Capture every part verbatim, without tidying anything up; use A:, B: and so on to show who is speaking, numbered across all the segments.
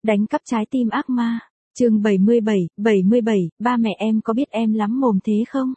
A: Đánh cắp trái tim ác ma. Chương bảy mươi bảy, bảy mươi bảy, ba mẹ em có biết em lắm mồm thế không?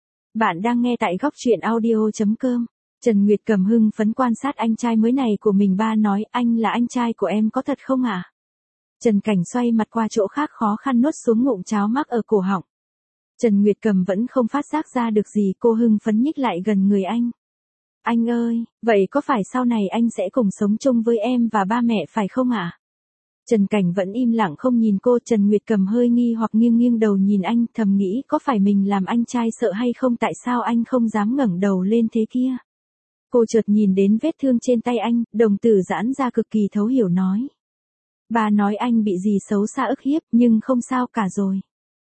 A: Bạn đang nghe tại góc truyện audio chấm com. Trần Nguyệt Cầm hưng phấn quan sát anh trai mới này của mình. Ba nói, anh là anh trai của em có thật không ạ? À? Trần Cảnh xoay mặt qua chỗ khác khó khăn nuốt xuống ngụm cháo mắc ở cổ họng. Trần Nguyệt Cầm vẫn không phát giác ra được gì, cô hưng phấn nhích lại gần người anh. Anh ơi, vậy có phải sau này anh sẽ cùng sống chung với em và ba mẹ phải không ạ? À? Trần Cảnh vẫn im lặng không nhìn cô. Trần Nguyệt Cầm hơi nghi hoặc nghiêng nghiêng đầu nhìn anh, thầm nghĩ có phải mình làm anh trai sợ hay không, tại sao anh không dám ngẩng đầu lên thế kia. Cô chợt nhìn đến vết thương trên tay anh, đồng tử giãn ra cực kỳ thấu hiểu nói. Ba nói anh bị gì xấu xa ức hiếp, nhưng không sao cả rồi.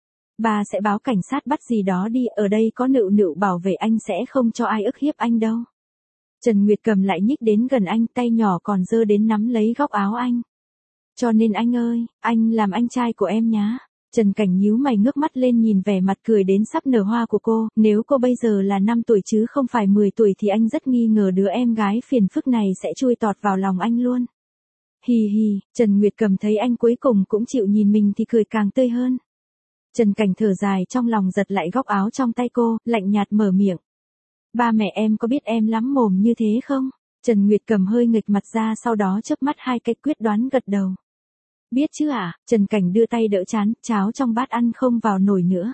A: Ba sẽ báo cảnh sát bắt gì đó đi, ở đây có Nựu Nựu bảo vệ, anh sẽ không cho ai ức hiếp anh đâu. Trần Nguyệt Cầm lại nhích đến gần anh, tay nhỏ còn giơ đến nắm lấy góc áo anh. Cho nên anh ơi, anh làm anh trai của em nhá. Trần Cảnh nhíu mày ngước mắt lên nhìn vẻ mặt cười đến sắp nở hoa của cô, nếu cô bây giờ là năm tuổi chứ không phải mười tuổi thì anh rất nghi ngờ đứa em gái phiền phức này sẽ chui tọt vào lòng anh luôn. Hì hì, Trần Nguyệt Cầm thấy anh cuối cùng cũng chịu nhìn mình thì cười càng tươi hơn. Trần Cảnh thở dài trong lòng, giật lại góc áo trong tay cô, lạnh nhạt mở miệng. Ba mẹ em có biết em lắm mồm như thế không? Trần Nguyệt Cầm hơi nghịch mặt ra, sau đó chớp mắt hai cái quyết đoán gật đầu. Biết chứ à? Trần Cảnh đưa tay đỡ chán, cháo trong bát ăn không vào nổi nữa.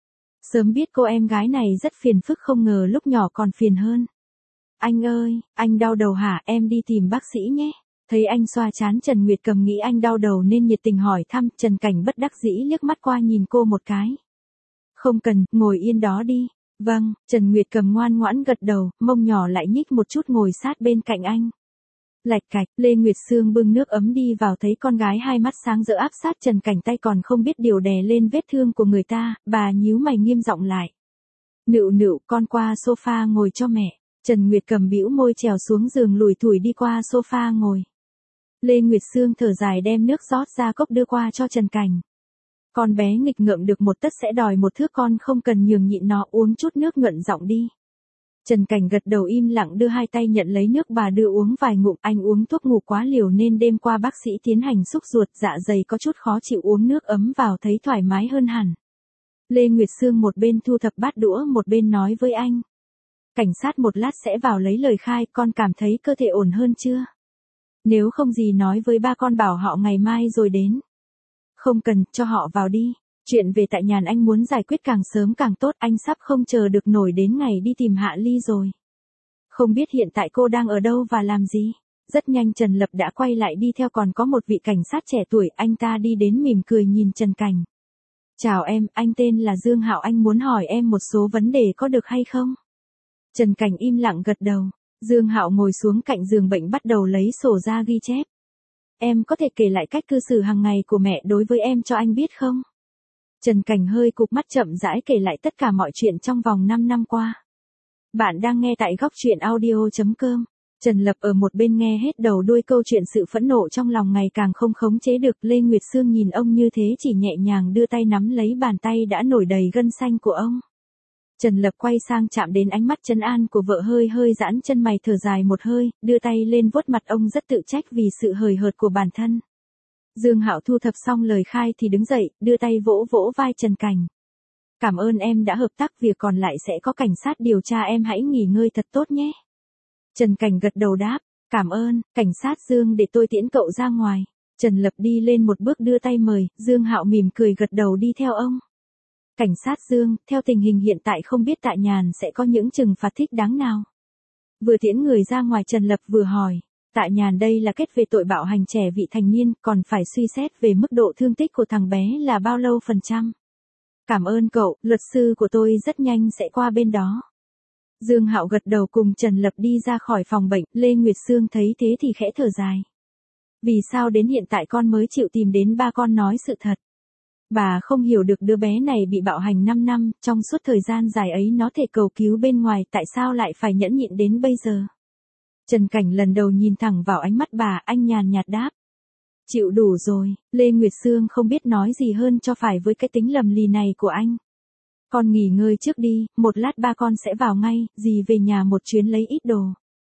A: Sớm biết cô em gái này rất phiền phức, không ngờ lúc nhỏ còn phiền hơn. Anh ơi, anh đau đầu hả? Em đi tìm bác sĩ nhé. Thấy anh xoa chán, Trần Nguyệt Cầm nghĩ anh đau đầu nên nhiệt tình hỏi thăm. Trần Cảnh bất đắc dĩ liếc mắt qua nhìn cô một cái. Không cần, ngồi yên đó đi. Vâng, Trần Nguyệt Cầm ngoan ngoãn gật đầu, mông nhỏ lại nhích một chút ngồi sát bên cạnh anh. Lạch cạch, Lê Nguyệt Sương bưng nước ấm đi vào, thấy con gái hai mắt sáng rỡ áp sát Trần Cảnh, tay còn không biết điều đè lên vết thương của người ta, bà nhíu mày nghiêm giọng lại. Nựu Nựu, con qua sofa ngồi cho mẹ. Trần Nguyệt Cầm bĩu môi trèo xuống giường lủi thủi đi qua sofa ngồi. Lê Nguyệt Sương thở dài đem nước rót ra cốc đưa qua cho Trần Cảnh. Con bé nghịch ngợm được một tấc sẽ đòi một thước, con không cần nhường nhịn nó, uống chút nước nhuận giọng đi. Trần Cảnh gật đầu im lặng đưa hai tay nhận lấy nước bà đưa uống vài ngụm. Anh uống thuốc ngủ quá liều nên đêm qua bác sĩ tiến hành xúc ruột, dạ dày có chút khó chịu, uống nước ấm vào thấy thoải mái hơn hẳn. Lê Nguyệt Sương một bên thu thập bát đũa một bên nói với anh. Cảnh sát một lát sẽ vào lấy lời khai, con cảm thấy cơ thể ổn hơn chưa? Nếu không gì nói với ba con bảo họ ngày mai rồi đến. Không cần, cho họ vào đi. Chuyện về tại Nhàn anh muốn giải quyết càng sớm càng tốt, anh sắp không chờ được nổi đến ngày đi tìm Hạ Ly rồi. Không biết hiện tại cô đang ở đâu và làm gì? Rất nhanh Trần Lập đã quay lại đi theo, còn có một vị cảnh sát trẻ tuổi, anh ta đi đến mỉm cười nhìn Trần Cảnh. Chào em, anh tên là Dương Hạo, anh muốn hỏi em một số vấn đề có được hay không? Trần Cảnh im lặng gật đầu. Dương Hạo ngồi xuống cạnh giường bệnh bắt đầu lấy sổ ra ghi chép. Em có thể kể lại cách cư xử hàng ngày của mẹ đối với em cho anh biết không? Trần Cảnh hơi cụp mắt chậm rãi kể lại tất cả mọi chuyện trong vòng năm năm qua. Bạn đang nghe tại góc truyện audio chấm com. Trần Lập ở một bên nghe hết đầu đuôi câu chuyện, sự phẫn nộ trong lòng ngày càng không khống chế được. Lê Nguyệt Sương nhìn ông như thế chỉ nhẹ nhàng đưa tay nắm lấy bàn tay đã nổi đầy gân xanh của ông. Trần Lập quay sang chạm đến ánh mắt trấn an của vợ, hơi hơi giãn chân mày thở dài một hơi, đưa tay lên vuốt mặt ông rất tự trách vì sự hời hợt của bản thân. Dương Hạo thu thập xong lời khai thì đứng dậy, đưa tay vỗ vỗ vai Trần Cảnh. Cảm ơn em đã hợp tác, việc còn lại sẽ có cảnh sát điều tra, em hãy nghỉ ngơi thật tốt nhé. Trần Cảnh gật đầu đáp, cảm ơn, cảnh sát Dương, để tôi tiễn cậu ra ngoài. Trần Lập đi lên một bước đưa tay mời, Dương Hạo mỉm cười gật đầu đi theo ông. Cảnh sát Dương, theo tình hình hiện tại không biết tại Nhàn sẽ có những trừng phạt thích đáng nào? Vừa tiễn người ra ngoài Trần Lập vừa hỏi. Tại Nhàn đây là kết về tội bạo hành trẻ vị thành niên, còn phải suy xét về mức độ thương tích của thằng bé là bao lâu phần trăm. Cảm ơn cậu, luật sư của tôi rất nhanh sẽ qua bên đó. Dương Hạo gật đầu cùng Trần Lập đi ra khỏi phòng bệnh. Lê Nguyệt Sương thấy thế thì khẽ thở dài. Vì sao đến hiện tại con mới chịu tìm đến ba con nói sự thật? Bà không hiểu được, đứa bé này bị bạo hành năm năm, trong suốt thời gian dài ấy nó thể cầu cứu bên ngoài, tại sao lại phải nhẫn nhịn đến bây giờ? Trần Cảnh lần đầu nhìn thẳng vào ánh mắt bà, anh nhàn nhạt đáp. Chịu đủ rồi. Lê Nguyệt Sương không biết nói gì hơn cho phải với cái tính lầm lì này của anh. Con nghỉ ngơi trước đi, một lát ba con sẽ vào ngay, dì về nhà một chuyến lấy ít đồ.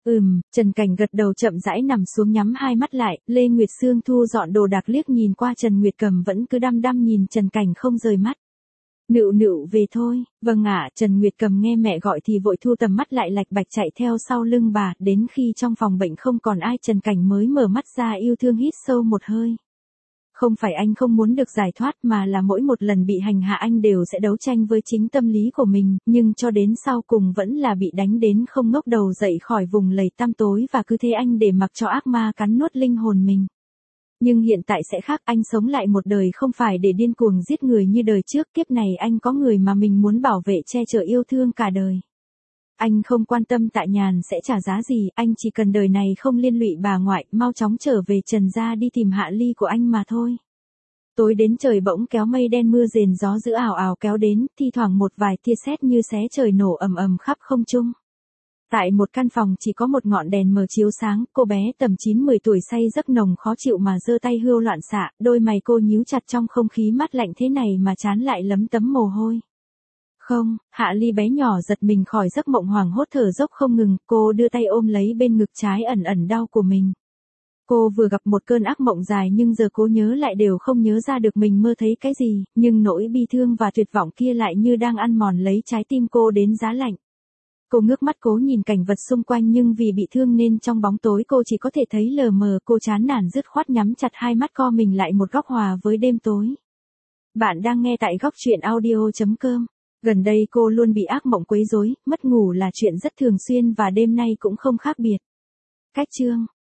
A: Ừm, Trần Cảnh gật đầu chậm rãi nằm xuống nhắm hai mắt lại, Lê Nguyệt Sương thu dọn đồ đạc liếc nhìn qua Trần Nguyệt Cầm vẫn cứ đăm đăm nhìn Trần Cảnh không rời mắt. Nựu nựu về thôi, vâng ạ, Trần Nguyệt Cầm nghe mẹ gọi thì vội thu tầm mắt lại lạch bạch chạy theo sau lưng bà, đến khi trong phòng bệnh không còn ai Trần Cảnh mới mở mắt ra yêu thương hít sâu một hơi. Không phải anh không muốn được giải thoát mà là mỗi một lần bị hành hạ anh đều sẽ đấu tranh với chính tâm lý của mình, nhưng cho đến sau cùng vẫn là bị đánh đến không ngóc đầu dậy khỏi vùng lầy tăm tối và cứ thế anh để mặc cho ác ma cắn nuốt linh hồn mình. Nhưng hiện tại sẽ khác, anh sống lại một đời không phải để điên cuồng giết người như đời trước, kiếp này anh có người mà mình muốn bảo vệ che chở yêu thương cả đời. Anh không quan tâm Tạ Nhàn sẽ trả giá gì, anh chỉ cần đời này không liên lụy bà ngoại, mau chóng trở về Trần gia đi tìm Hạ Ly của anh mà thôi. Tối đến trời bỗng kéo mây đen mưa rền gió dữ ảo ảo kéo đến, thi thoảng một vài tia sét như xé trời nổ ầm ầm khắp không trung. Tại một căn phòng chỉ có một ngọn đèn mờ chiếu sáng, cô bé tầm chín mười tuổi say giấc nồng khó chịu mà giơ tay hươu loạn xạ, đôi mày cô nhíu chặt trong không khí mát lạnh thế này mà trán lại lấm tấm mồ hôi. Không, Hạ Ly bé nhỏ giật mình khỏi giấc mộng hoảng hốt thở dốc không ngừng, cô đưa tay ôm lấy bên ngực trái ẩn ẩn đau của mình. Cô vừa gặp một cơn ác mộng dài nhưng giờ cố nhớ lại đều không nhớ ra được mình mơ thấy cái gì, nhưng nỗi bi thương và tuyệt vọng kia lại như đang ăn mòn lấy trái tim cô đến giá lạnh. Cô ngước mắt cố nhìn cảnh vật xung quanh nhưng vì bị thương nên trong bóng tối cô chỉ có thể thấy lờ mờ, cô chán nản dứt khoát nhắm chặt hai mắt co mình lại một góc hòa với đêm tối. Bạn đang nghe tại góc truyện audio chấm com. Gần đây cô luôn bị ác mộng quấy rối, mất ngủ là chuyện rất thường xuyên và đêm nay cũng không khác biệt. Cách chương